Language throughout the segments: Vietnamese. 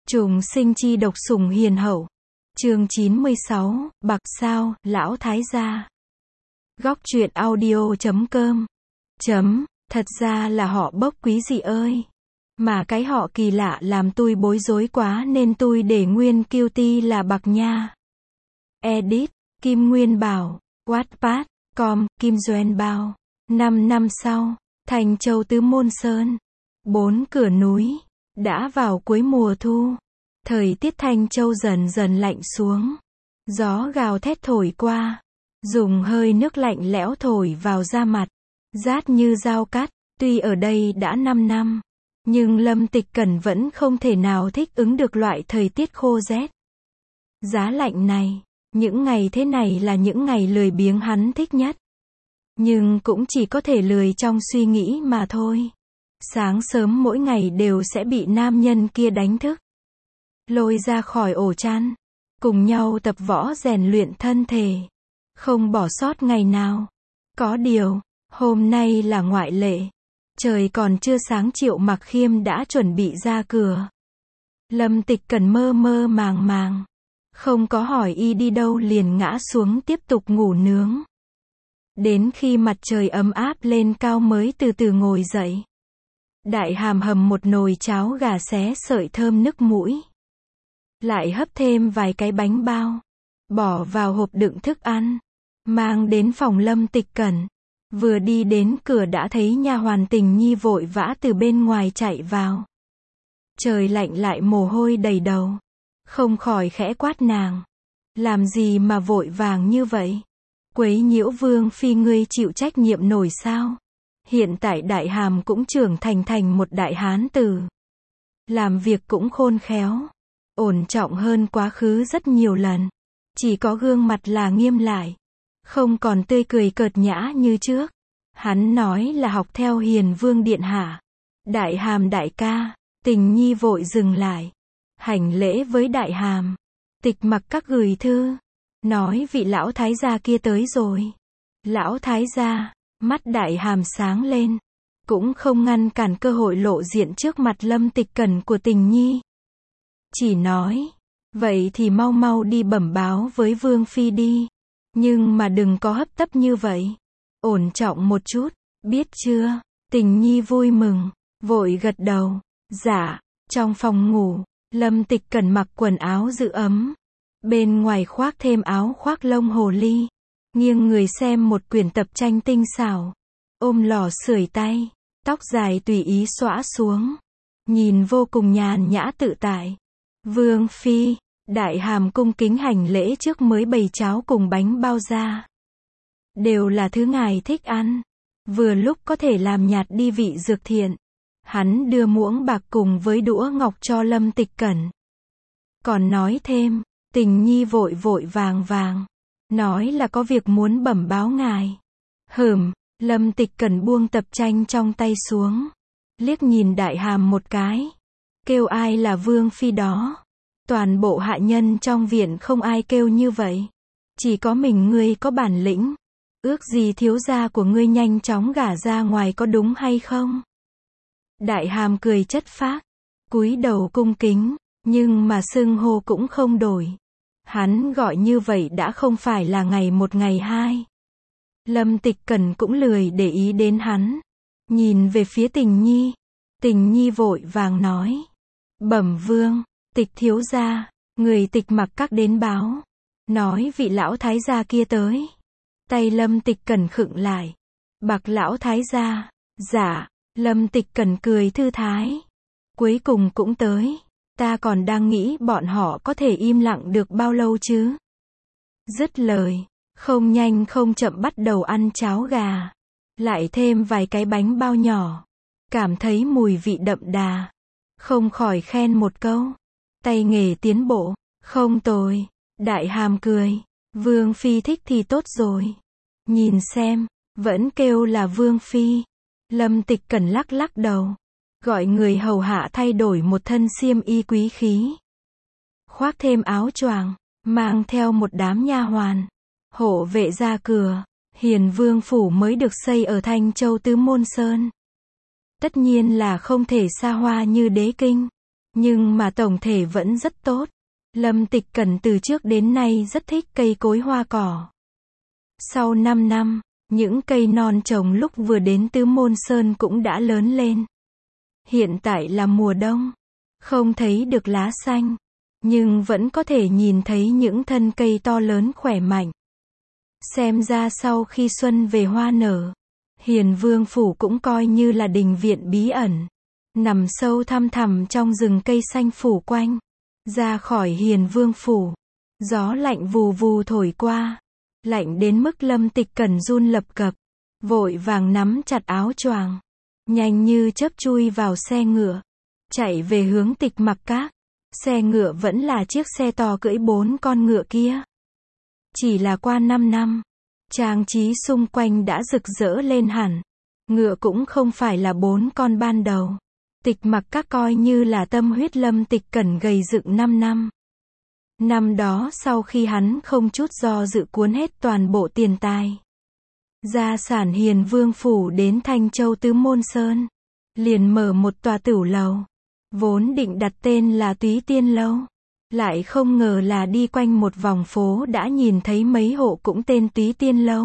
Trùng sinh chi độc sủng hiền hậu. Chương 96, Bạc Sao, Lão Thái gia. Góc truyện audio.com. Thật ra là họ Bốc quý dị ơi. Mà cái họ kỳ lạ làm tôi bối rối quá nên tôi để nguyên QT là Bạc nha. Edit, Kim Nguyên Bảo, Wattpad, com, Kim Doan Bao. 5 năm sau, Thành Châu Tứ Môn Sơn. 4 cửa núi. Đã vào cuối mùa thu. Thời tiết Thanh Châu dần dần lạnh xuống. Gió gào thét thổi qua. Dùng hơi nước lạnh lẽo thổi vào da mặt. Rát như dao cắt. Tuy ở đây đã 5 năm. Nhưng Lâm Tịch Cẩn vẫn không thể nào thích ứng được loại thời tiết khô rét. Giá lạnh này. Những ngày thế này là những ngày lười biếng hắn thích nhất. Nhưng cũng chỉ có thể lười trong suy nghĩ mà thôi. Sáng sớm mỗi ngày đều sẽ bị nam nhân kia đánh thức. Lôi ra khỏi ổ chăn. Cùng nhau tập võ rèn luyện thân thể. Không bỏ sót ngày nào. Có điều, hôm nay là ngoại lệ. Trời còn chưa sáng Triệu Mặc Khiêm đã chuẩn bị ra cửa. Lâm Tịch Cẩn mơ mơ màng màng. Không có hỏi y đi đâu liền ngã xuống tiếp tục ngủ nướng. Đến khi mặt trời ấm áp lên cao mới từ từ ngồi dậy. Đại Hàm hầm một nồi cháo gà xé sợi thơm nức mũi. Lại hấp thêm vài cái bánh bao. Bỏ vào hộp đựng thức ăn. Mang đến phòng Lâm Tịch Cẩn. Vừa đi đến cửa đã thấy nha hoàn Tình Nhi vội vã từ bên ngoài chạy vào. Trời lạnh lại mồ hôi đầy đầu. Không khỏi khẽ quát nàng. Làm gì mà vội vàng như vậy? Quấy nhiễu Vương phi ngươi chịu trách nhiệm nổi sao? Hiện tại Đại Hàm cũng trưởng thành một đại hán tử. Làm việc cũng khôn khéo. Ổn trọng hơn quá khứ rất nhiều lần. Chỉ có gương mặt là nghiêm lại. Không còn tươi cười cợt nhã như trước. Hắn nói là học theo Hiền Vương điện hạ. Đại Hàm đại ca. Tình Nhi vội dừng lại. Hành lễ với Đại Hàm. Tịch Mặc các gửi thư. Nói vị lão thái gia kia tới rồi. Lão thái gia. Mắt Đại Hàm sáng lên. Cũng không ngăn cản cơ hội lộ diện trước mặt Lâm Tịch Cẩn của Tình Nhi. Chỉ nói. Vậy thì mau mau đi bẩm báo với Vương phi đi. Nhưng mà đừng có hấp tấp như vậy. Ổn trọng một chút. Biết chưa? Tình Nhi vui mừng. Vội gật đầu. Dạ. Trong phòng ngủ. Lâm Tịch Cẩn mặc quần áo giữ ấm. Bên ngoài khoác thêm áo khoác lông hồ ly. Nghiêng người xem một quyển tập tranh tinh xảo. Ôm lò sưởi tay. Tóc dài tùy ý xõa xuống. Nhìn vô cùng nhàn nhã tự tại. Vương phi. Đại Hàm cung kính hành lễ trước mới bày cháo cùng bánh bao ra. Đều là thứ ngài thích ăn. Vừa lúc có thể làm nhạt đi vị dược thiện. Hắn đưa muỗng bạc cùng với đũa ngọc cho Lâm Tịch Cẩn. Còn nói thêm. Tình Nhi vội vàng. Nói là có việc muốn bẩm báo ngài. Lâm Tịch Cẩn buông tập tranh trong tay xuống. Liếc nhìn Đại Hàm một cái. Kêu ai là Vương phi đó. Toàn bộ hạ nhân trong viện không ai kêu như vậy. Chỉ có mình ngươi có bản lĩnh. Ước gì thiếu gia của ngươi nhanh chóng gả ra ngoài có đúng hay không? Đại Hàm cười chất phác. Cúi đầu cung kính. Nhưng mà xưng hô cũng không đổi. Hắn gọi như vậy đã không phải là ngày một ngày hai. Lâm Tịch Cẩn cũng lười để ý đến hắn. Nhìn về phía Tình Nhi. Tình Nhi vội vàng nói. Bẩm Vương. Tịch thiếu gia. Người Tịch Mặc các đến báo. Nói vị lão thái gia kia tới. Tay Lâm Tịch Cẩn khựng lại. Bạc lão thái gia. Dạ. Lâm Tịch Cẩn cười thư thái. Cuối cùng cũng tới. Ta còn đang nghĩ bọn họ có thể im lặng được bao lâu chứ. Dứt lời. Không nhanh không chậm bắt đầu ăn cháo gà. Lại thêm vài cái bánh bao nhỏ. Cảm thấy mùi vị đậm đà. Không khỏi khen một câu. Tay nghề tiến bộ. Không tồi. Đại Hàm cười. Vương phi thích thì tốt rồi. Nhìn xem. Vẫn kêu là Vương phi. Lâm Tịch Cẩn lắc đầu. Gọi người hầu hạ thay đổi một thân xiêm y quý khí. Khoác thêm áo choàng. Mang theo một đám nha hoàn. Hộ vệ ra cửa. Hiền Vương phủ mới được xây ở Thanh Châu Tứ Môn Sơn. Tất nhiên là không thể xa hoa như Đế Kinh. Nhưng mà tổng thể vẫn rất tốt. Lâm Tịch Cẩn từ trước đến nay rất thích cây cối hoa cỏ. Sau 5 năm, những cây non trồng lúc vừa đến Tứ Môn Sơn cũng đã lớn lên. Hiện tại là mùa đông, không thấy được lá xanh, nhưng vẫn có thể nhìn thấy những thân cây to lớn khỏe mạnh. Xem ra sau khi xuân về hoa nở, Hiền Vương Phủ cũng coi như là đình viện bí ẩn, nằm sâu thăm thẳm trong rừng cây xanh phủ quanh. Ra khỏi Hiền Vương Phủ, gió lạnh vù vù thổi qua, lạnh đến mức Lâm Tịch Cẩn run lập cập, vội vàng nắm chặt áo choàng, nhanh như chớp chui vào xe ngựa, chạy về hướng Tịch Mặc Các. Xe ngựa vẫn là chiếc xe to cưỡi 4 con ngựa kia. Chỉ là qua 5 năm, trang trí xung quanh đã rực rỡ lên hẳn. Ngựa cũng không phải là 4 con ban đầu. Tịch Mặc Các coi như là tâm huyết Lâm Tịch Cẩn gầy dựng 5 năm. Năm đó sau khi hắn không chút do dự cuốn hết toàn bộ tiền tài, gia sản Hiền Vương Phủ đến Thanh Châu Tứ Môn Sơn, liền mở một tòa tửu lầu. Vốn định đặt tên là Túy Tiên Lâu, lại không ngờ là đi quanh một vòng phố đã nhìn thấy mấy hộ cũng tên Túy Tiên Lâu.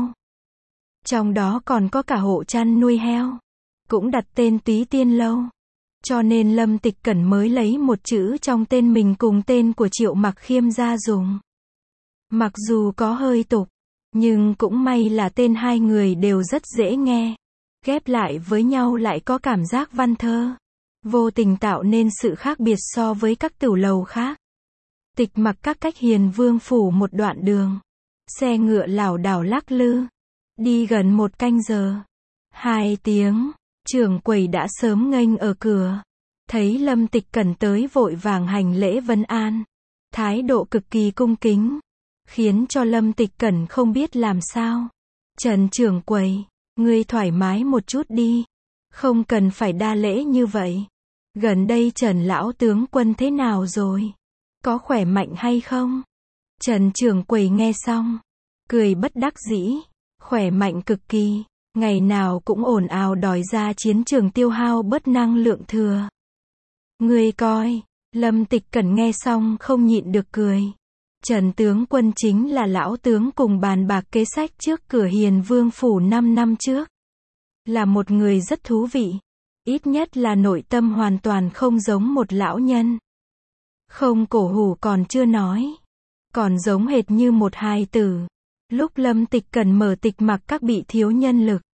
Trong đó còn có cả hộ chăn nuôi heo, cũng đặt tên Túy Tiên Lâu. Cho nên Lâm Tịch Cẩn mới lấy một chữ trong tên mình cùng tên của Triệu Mặc Khiêm ra dùng. Mặc dù có hơi tục, nhưng cũng may là tên hai người đều rất dễ nghe. Ghép lại với nhau lại có cảm giác văn thơ. Vô tình tạo nên sự khác biệt so với các tửu lầu khác. Tịch Mặc Các cách Hiền Vương Phủ một đoạn đường. Xe ngựa lảo đảo lắc lư. Đi gần 1 canh giờ. 2 tiếng. Trưởng quầy đã sớm nghênh ở cửa. Thấy Lâm Tịch Cẩn tới vội vàng hành lễ vân an. Thái độ cực kỳ cung kính. Khiến cho Lâm Tịch Cẩn không biết làm sao. Trần trưởng quầy, ngươi thoải mái một chút đi. Không cần phải đa lễ như vậy. Gần đây Trần lão tướng quân thế nào rồi? Có khỏe mạnh hay không? Trần trưởng quầy nghe xong, cười bất đắc dĩ. Khỏe mạnh cực kỳ. Ngày nào cũng ồn ào đòi ra chiến trường tiêu hao bớt năng lượng thừa. Ngươi coi, Lâm Tịch Cẩn nghe xong không nhịn được cười. Trần tướng quân chính là lão tướng cùng bàn bạc kế sách trước cửa Hiền Vương Phủ 5 năm trước. Là một người rất thú vị. Ít nhất là nội tâm hoàn toàn không giống một lão nhân. Không cổ hủ còn chưa nói. Còn giống hệt như một hài tử. Lúc Lâm Tịch Cẩn mở Tịch Mặc Các bị thiếu nhân lực,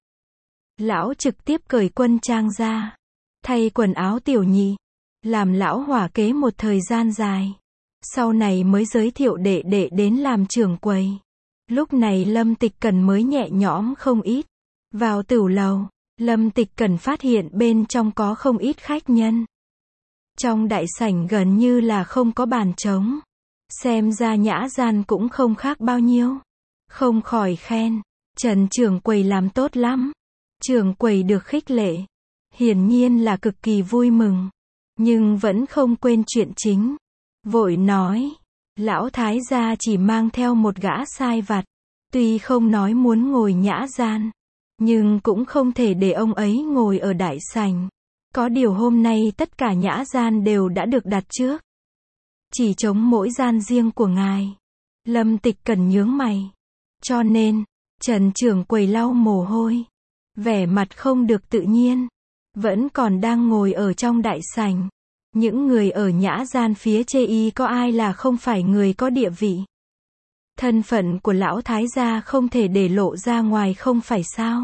lão trực tiếp cởi quân trang ra, thay quần áo tiểu nhị, làm lão hỏa kế một thời gian dài. Sau này mới giới thiệu đệ đệ đến làm trưởng quầy. Lúc này Lâm Tịch Cẩn mới nhẹ nhõm không ít. Vào tửu lầu, Lâm Tịch Cẩn phát hiện bên trong có không ít khách nhân. Trong đại sảnh gần như là không có bàn trống. Xem ra nhã gian cũng không khác bao nhiêu. Không khỏi khen, Trần trưởng quầy làm tốt lắm. Trưởng quầy được khích lệ, hiển nhiên là cực kỳ vui mừng, nhưng vẫn không quên chuyện chính. Vội nói, lão thái gia chỉ mang theo một gã sai vặt, tuy không nói muốn ngồi nhã gian, nhưng cũng không thể để ông ấy ngồi ở đại sảnh. Có điều hôm nay tất cả nhã gian đều đã được đặt trước, chỉ trống mỗi gian riêng của ngài. Lâm Tịch Cẩn nhướng mày. Cho nên, Trần trưởng quầy lau mồ hôi, vẻ mặt không được tự nhiên, vẫn còn đang ngồi ở trong đại sảnh. Những người ở nhã gian phía chê y có ai là không phải người có địa vị. Thân phận của lão thái gia không thể để lộ ra ngoài không phải sao.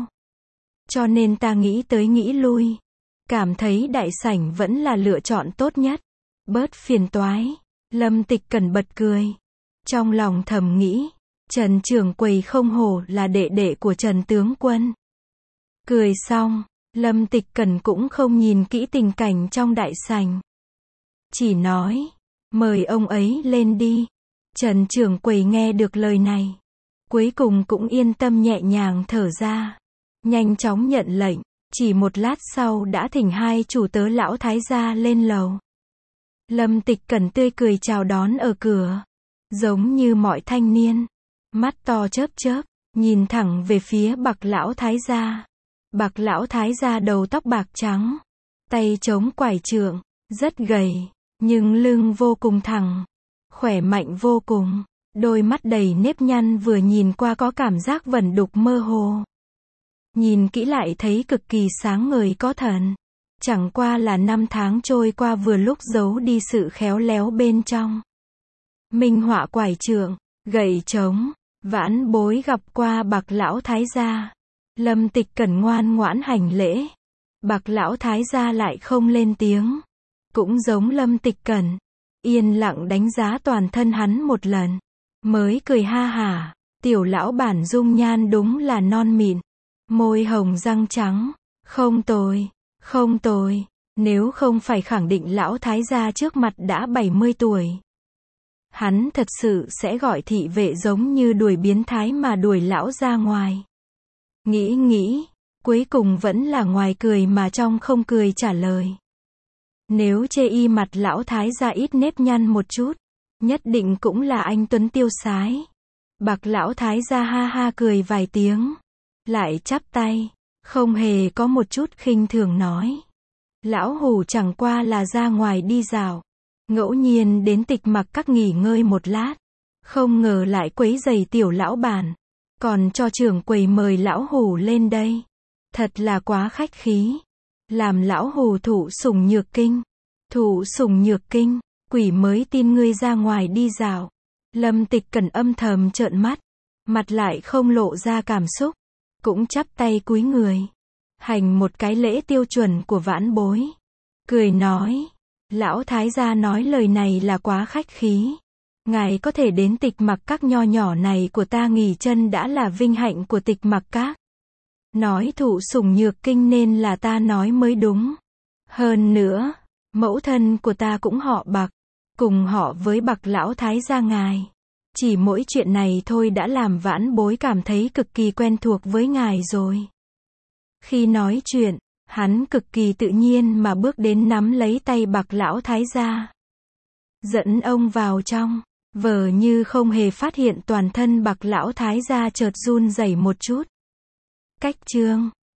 Cho nên ta nghĩ tới nghĩ lui, cảm thấy đại sảnh vẫn là lựa chọn tốt nhất. Bớt phiền toái. Lâm Tịch Cẩn bật cười. Trong lòng thầm nghĩ, Trần trưởng quầy không hổ là đệ đệ của Trần tướng quân. Cười xong, Lâm Tịch Cẩn cũng không nhìn kỹ tình cảnh trong đại sảnh. Chỉ nói, mời ông ấy lên đi. Trần trưởng quầy nghe được lời này, cuối cùng cũng yên tâm nhẹ nhàng thở ra. Nhanh chóng nhận lệnh, chỉ một lát sau đã thỉnh hai chủ tớ lão thái gia lên lầu. Lâm Tịch Cẩn tươi cười chào đón ở cửa, giống như mọi thanh niên. Mắt to chớp chớp, nhìn thẳng về phía Bạc lão thái gia. Bạc lão thái gia đầu tóc bạc trắng, tay chống quải trượng, rất gầy, nhưng lưng vô cùng thẳng, khỏe mạnh vô cùng, đôi mắt đầy nếp nhăn vừa nhìn qua có cảm giác vẩn đục mơ hồ. Nhìn kỹ lại thấy cực kỳ sáng ngời có thần. Chẳng qua là năm tháng trôi qua vừa lúc giấu đi sự khéo léo bên trong. Minh họa quải trượng, gậy trống, vãn bối gặp qua bạc lão thái gia. Lâm Tịch Cẩn ngoan ngoãn hành lễ. Bạc lão thái gia lại không lên tiếng. Cũng giống Lâm Tịch Cẩn, yên lặng đánh giá toàn thân hắn một lần. Mới cười ha hả, tiểu lão bản dung nhan đúng là non mịn. Môi hồng răng trắng, không tồi, không tồi, nếu không phải khẳng định lão thái gia trước mặt đã 70 tuổi. Hắn thật sự sẽ gọi thị vệ giống như đuổi biến thái mà đuổi lão ra ngoài. Nghĩ, cuối cùng vẫn là ngoài cười mà trong không cười trả lời. Nếu chê y mặt lão thái gia ít nếp nhăn một chút, nhất định cũng là anh tuấn tiêu sái. Bạc lão thái gia ha ha cười vài tiếng, lại chắp tay, không hề có một chút khinh thường nói. Lão hủ chẳng qua là ra ngoài đi dạo, ngẫu nhiên đến Tịch Mặc Các nghỉ ngơi một lát, không ngờ lại quấy rầy tiểu lão bản, còn cho trưởng quầy mời lão hủ lên đây. Thật là quá khách khí, làm lão hủ thụ sủng nhược kinh. Thụ sủng nhược kinh, quỷ mới tin ngươi ra ngoài đi dạo. Lâm Tịch Cẩn âm thầm trợn mắt, mặt lại không lộ ra cảm xúc, cũng chắp tay cúi người, hành một cái lễ tiêu chuẩn của vãn bối. Cười nói, lão thái gia nói lời này là quá khách khí. Ngài có thể đến Tịch Mặc Các nho nhỏ này của ta nghỉ chân đã là vinh hạnh của Tịch Mặc Các. Nói thụ sủng nhược kinh nên là ta nói mới đúng. Hơn nữa, mẫu thân của ta cũng họ Bạc, cùng họ với Bạc lão thái gia ngài. Chỉ mỗi chuyện này thôi đã làm vãn bối cảm thấy cực kỳ quen thuộc với ngài rồi. Khi nói chuyện, hắn cực kỳ tự nhiên mà bước đến nắm lấy tay Bạc lão thái gia, dẫn ông vào trong, vờ như không hề phát hiện toàn thân Bạc lão thái gia chợt run rẩy một chút. Cách chương